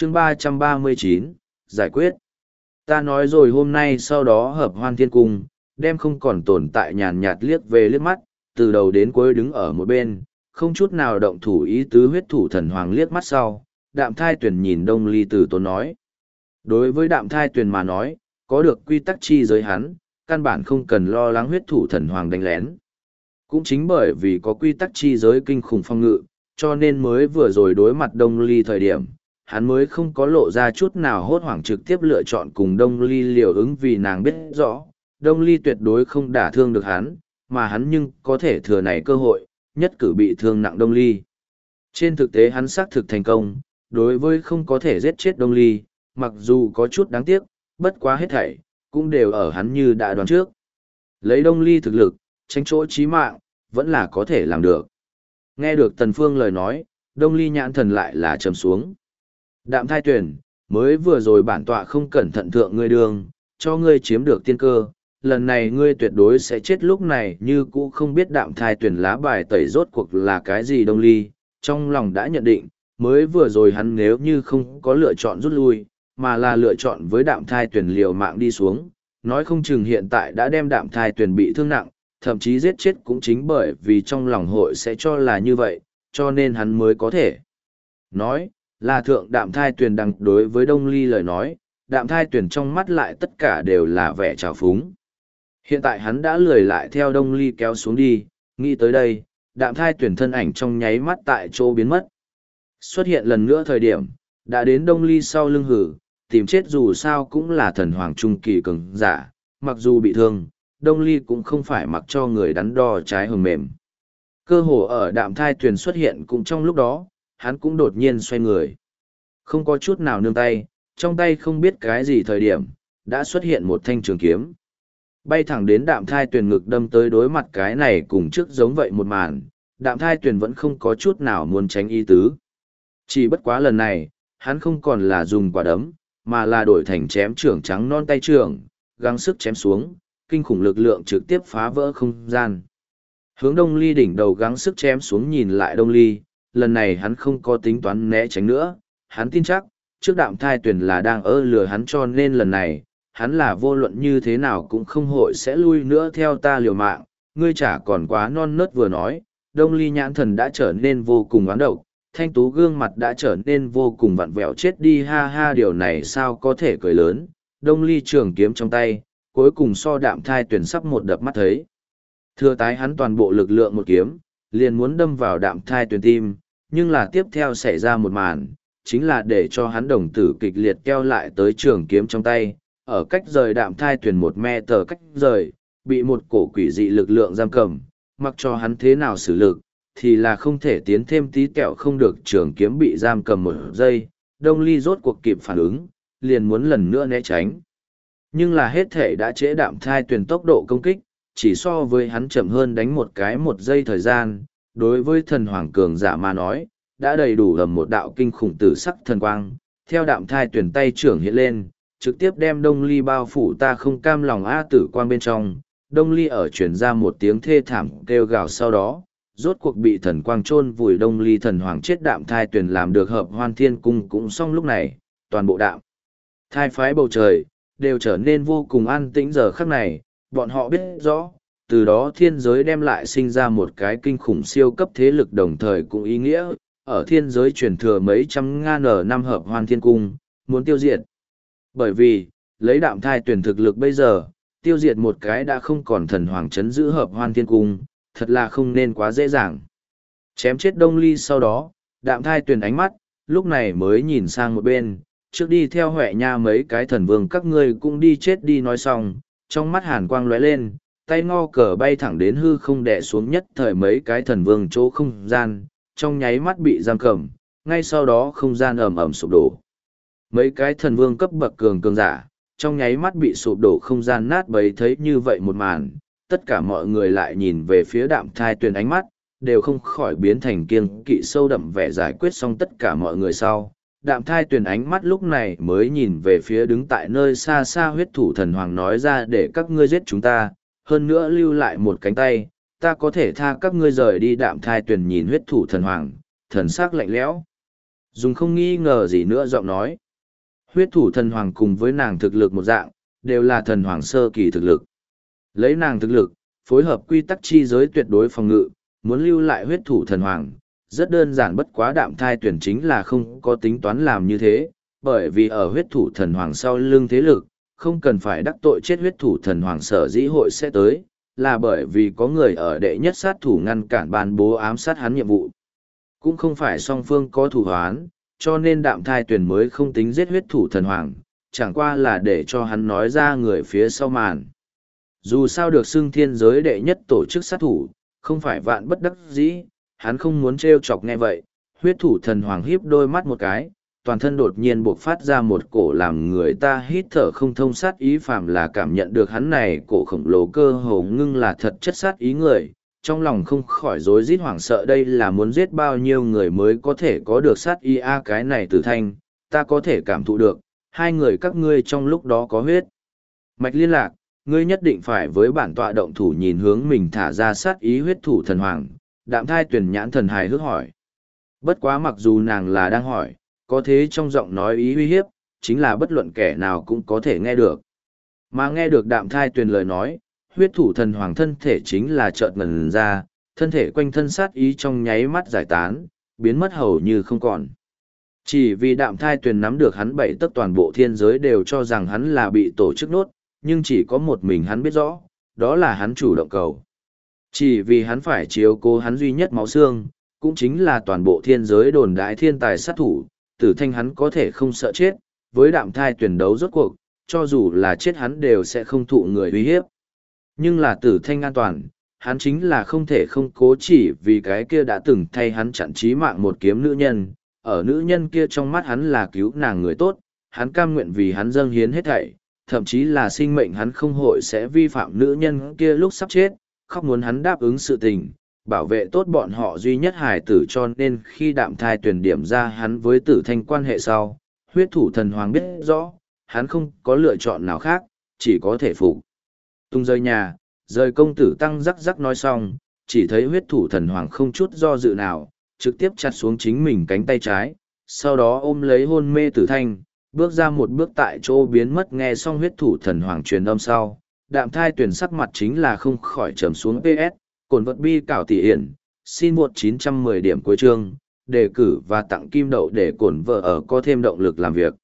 chương 339, giải quyết. Ta nói rồi hôm nay sau đó hợp hoan thiên cung, đem không còn tồn tại nhàn nhạt liếc về liếc mắt, từ đầu đến cuối đứng ở một bên, không chút nào động thủ ý tứ huyết thủ thần hoàng liếc mắt sau, đạm thai tuyển nhìn Đông Ly từ tốn nói. Đối với đạm thai tuyển mà nói, có được quy tắc chi giới hắn, căn bản không cần lo lắng huyết thủ thần hoàng đánh lén. Cũng chính bởi vì có quy tắc chi giới kinh khủng phong ngự, cho nên mới vừa rồi đối mặt Đông Ly thời điểm, hắn mới không có lộ ra chút nào hốt hoảng trực tiếp lựa chọn cùng Đông Ly liều ứng vì nàng biết rõ, Đông Ly tuyệt đối không đả thương được hắn, mà hắn nhưng có thể thừa này cơ hội, nhất cử bị thương nặng Đông Ly. Trên thực tế hắn xác thực thành công, đối với không có thể giết chết Đông Ly, mặc dù có chút đáng tiếc, bất quá hết thảy, cũng đều ở hắn như đã đoán trước. Lấy Đông Ly thực lực, tránh chỗ chí mạng, vẫn là có thể làm được. Nghe được Tần Phương lời nói, Đông Ly nhãn thần lại là trầm xuống. Đạm thai tuyển, mới vừa rồi bản tọa không cẩn thận thượng ngươi đường, cho ngươi chiếm được tiên cơ, lần này ngươi tuyệt đối sẽ chết lúc này như cũ không biết đạm thai tuyển lá bài tẩy rốt cuộc là cái gì Đông Ly, trong lòng đã nhận định, mới vừa rồi hắn nếu như không có lựa chọn rút lui, mà là lựa chọn với đạm thai tuyển liều mạng đi xuống, nói không chừng hiện tại đã đem đạm thai tuyển bị thương nặng, thậm chí giết chết cũng chính bởi vì trong lòng hội sẽ cho là như vậy, cho nên hắn mới có thể nói, là thượng đạm thai tuyển đằng đối với Đông Ly lời nói, đạm thai tuyển trong mắt lại tất cả đều là vẻ trào phúng. Hiện tại hắn đã lười lại theo Đông Ly kéo xuống đi, nghĩ tới đây, đạm thai tuyển thân ảnh trong nháy mắt tại chỗ biến mất. Xuất hiện lần nữa thời điểm, đã đến Đông Ly sau lưng hử, tìm chết dù sao cũng là thần hoàng trung kỳ cường giả, mặc dù bị thương, Đông Ly cũng không phải mặc cho người đắn đo trái hừng mềm. Cơ hồ ở đạm thai tuyển xuất hiện cũng trong lúc đó, hắn cũng đột nhiên xoay người. Không có chút nào nương tay, trong tay không biết cái gì thời điểm, đã xuất hiện một thanh trường kiếm. Bay thẳng đến đạm thai tuyển ngực đâm tới đối mặt cái này cùng trước giống vậy một màn, đạm thai tuyển vẫn không có chút nào muốn tránh ý tứ. Chỉ bất quá lần này, hắn không còn là dùng quả đấm, mà là đổi thành chém trưởng trắng non tay trưởng, gắng sức chém xuống, kinh khủng lực lượng trực tiếp phá vỡ không gian. Hướng Đông Ly đỉnh đầu gắng sức chém xuống nhìn lại Đông Ly, lần này hắn không có tính toán né tránh nữa, hắn tin chắc, trước đạm thai tuyển là đang lừa hắn cho nên lần này, hắn là vô luận như thế nào cũng không hội sẽ lui nữa theo ta liều mạng, ngươi chả còn quá non nớt vừa nói, Đông Ly nhãn thần đã trở nên vô cùng oán độc, thanh tú gương mặt đã trở nên vô cùng vặn vẹo chết đi ha ha điều này sao có thể cười lớn, Đông Ly trường kiếm trong tay, cuối cùng so đạm thai tuyển sắp một đập mắt thấy. Thừa tái hắn toàn bộ lực lượng một kiếm, liền muốn đâm vào đạm thai tuyển tim, nhưng là tiếp theo xảy ra một màn, chính là để cho hắn đồng tử kịch liệt keo lại tới trường kiếm trong tay, ở cách rời đạm thai tuyển 1 mét cách rời, bị một cổ quỷ dị lực lượng giam cầm, mặc cho hắn thế nào xử lực, thì là không thể tiến thêm tí kẹo không được trường kiếm bị giam cầm 1 giây, Đông Ly rốt cuộc kịp phản ứng, liền muốn lần nữa né tránh. Nhưng là hết thể đã trễ đạm thai tuyển tốc độ công kích, chỉ so với hắn chậm hơn đánh 1 giây thời gian, đối với thần hoàng cường giả mà nói, đã đầy đủ lầm một đạo kinh khủng tử sắc thần quang, theo đạm thai tuyển tay trưởng hiện lên, trực tiếp đem Đông Ly bao phủ ta không cam lòng a tử quang bên trong, Đông Ly ở truyền ra một tiếng thê thảm kêu gào sau đó, rốt cuộc bị thần quang chôn vùi Đông Ly thần hoàng chết đạm thai tuyển làm được hợp hoan thiên cung cũng xong lúc này, toàn bộ đạm thai phái bầu trời, đều trở nên vô cùng an tĩnh giờ khắc này, bọn họ biết rõ, từ đó thiên giới đem lại sinh ra một cái kinh khủng siêu cấp thế lực đồng thời cũng ý nghĩa, ở thiên giới truyền thừa mấy trăm ngàn năm hợp hoan thiên cung, muốn tiêu diệt. Bởi vì, lấy đạm thai tuyển thực lực bây giờ, tiêu diệt một cái đã không còn thần hoàng chấn giữ hợp hoan thiên cung, thật là không nên quá dễ dàng. Chém chết Đông Ly sau đó, đạm thai tuyển ánh mắt, lúc này mới nhìn sang một bên, trước đi theo Huệ Nha mấy cái thần vương các ngươi cũng đi chết đi nói xong, trong mắt hàn quang lóe lên, tay ngo cờ bay thẳng đến hư không đè xuống nhất thời mấy cái thần vương chỗ không gian, trong nháy mắt bị giam cầm, ngay sau đó không gian ầm ầm sụp đổ. Mấy cái thần vương cấp bậc cường giả, trong nháy mắt bị sụp đổ không gian nát bấy thấy như vậy một màn, tất cả mọi người lại nhìn về phía đạm thai tuyển ánh mắt, đều không khỏi biến thành kiêng kỵ sâu đậm vẻ giải quyết xong tất cả mọi người sau. Đạm thai tuyển ánh mắt lúc này mới nhìn về phía đứng tại nơi xa xa huyết thủ thần hoàng nói ra để các ngươi giết chúng ta, hơn nữa lưu lại một cánh tay, ta có thể tha các ngươi rời đi đạm thai tuyển nhìn huyết thủ thần hoàng, thần sắc lạnh lẽo. Dùng không nghi ngờ gì nữa giọng nói. Huyết thủ thần hoàng cùng với nàng thực lực một dạng, đều là thần hoàng sơ kỳ thực lực. Lấy nàng thực lực, phối hợp quy tắc chi giới tuyệt đối phòng ngự, muốn lưu lại huyết thủ thần hoàng, rất đơn giản bất quá đạm thai tuyển chính là không có tính toán làm như thế, bởi vì ở huyết thủ thần hoàng sau lưng thế lực, không cần phải đắc tội chết huyết thủ thần hoàng sở dĩ hội sẽ tới, là bởi vì có người ở đệ nhất sát thủ ngăn cản ban bố ám sát hắn nhiệm vụ. Cũng không phải song phương có thủ hoán, cho nên đạm thai tuyển mới không tính giết huyết thủ thần hoàng, chẳng qua là để cho hắn nói ra người phía sau màn. Dù sao được xưng thiên giới đệ nhất tổ chức sát thủ, không phải vạn bất đắc dĩ, hắn không muốn trêu chọc nghe vậy, huyết thủ thần hoàng híp đôi mắt một cái, toàn thân đột nhiên buộc phát ra một cổ làm người ta hít thở không thông sát ý, phàm là cảm nhận được hắn này cổ khổng lồ cơ hồ ngưng là thật chất sát ý người, trong lòng không khỏi rối rít hoảng sợ, đây là muốn giết bao nhiêu người mới có thể có được sát ý a. Cái này Tử Thanh, ta có thể cảm thụ được, hai người các ngươi trong lúc đó có huyết mạch liên lạc, ngươi nhất định phải với bản tọa động thủ. Nhìn hướng mình thả ra sát ý huyết thủ thần hoàng, đạm thai tuyển nhãn thần hài hước hỏi. Bất quá mặc dù nàng là đang hỏi, có thế trong giọng nói ý uy hiếp, chính là bất luận kẻ nào cũng có thể nghe được. Mà nghe được đạm thai tuyển lời nói, huyết thủ thần hoàng thân thể chính là chợt ngần ra, thân thể quanh thân sát ý trong nháy mắt giải tán, biến mất hầu như không còn. Chỉ vì đạm thai tuyển nắm được hắn bảy tấc, toàn bộ thiên giới đều cho rằng hắn là bị tổ chức nốt, nhưng chỉ có một mình hắn biết rõ, đó là hắn chủ động cầu. Chỉ vì hắn phải chiếu cố hắn duy nhất máu xương, cũng chính là toàn bộ thiên giới đồn đại thiên tài sát thủ, Tử Thanh hắn có thể không sợ chết, với đạm thai tuyển đấu rốt cuộc, cho dù là chết hắn đều sẽ không thụ người uy hiếp. Nhưng là Tử Thanh an toàn, hắn chính là không thể không cố, chỉ vì cái kia đã từng thay hắn chặn chí mạng một kiếm nữ nhân, ở nữ nhân kia trong mắt hắn là cứu nàng người tốt, hắn cam nguyện vì hắn dâng hiến hết thảy, thậm chí là sinh mệnh hắn không hội sẽ vi phạm nữ nhân kia lúc sắp chết, khóc muốn hắn đáp ứng sự tình, bảo vệ tốt bọn họ duy nhất hài tử. Cho nên khi đạm thai tuyển điểm ra hắn với Tử Thanh quan hệ sau, huyết thủ thần hoàng biết rõ, hắn không có lựa chọn nào khác, chỉ có thể phục tung rời nhà, rời công tử tăng rắc rắc nói xong, chỉ thấy huyết thủ thần hoàng không chút do dự nào, trực tiếp chặt xuống chính mình cánh tay trái, sau đó ôm lấy hôn mê Tử Thanh, bước ra một bước tại chỗ biến mất. Nghe xong huyết thủ thần hoàng truyền âm sau, đạm thai tuyển sắc mặt chính là không khỏi trầm xuống. PS, cồn vật bi cảo tỷ hiển, xin 1910 điểm cuối chương, đề cử và tặng kim đậu để cổn vợ ở có thêm động lực làm việc.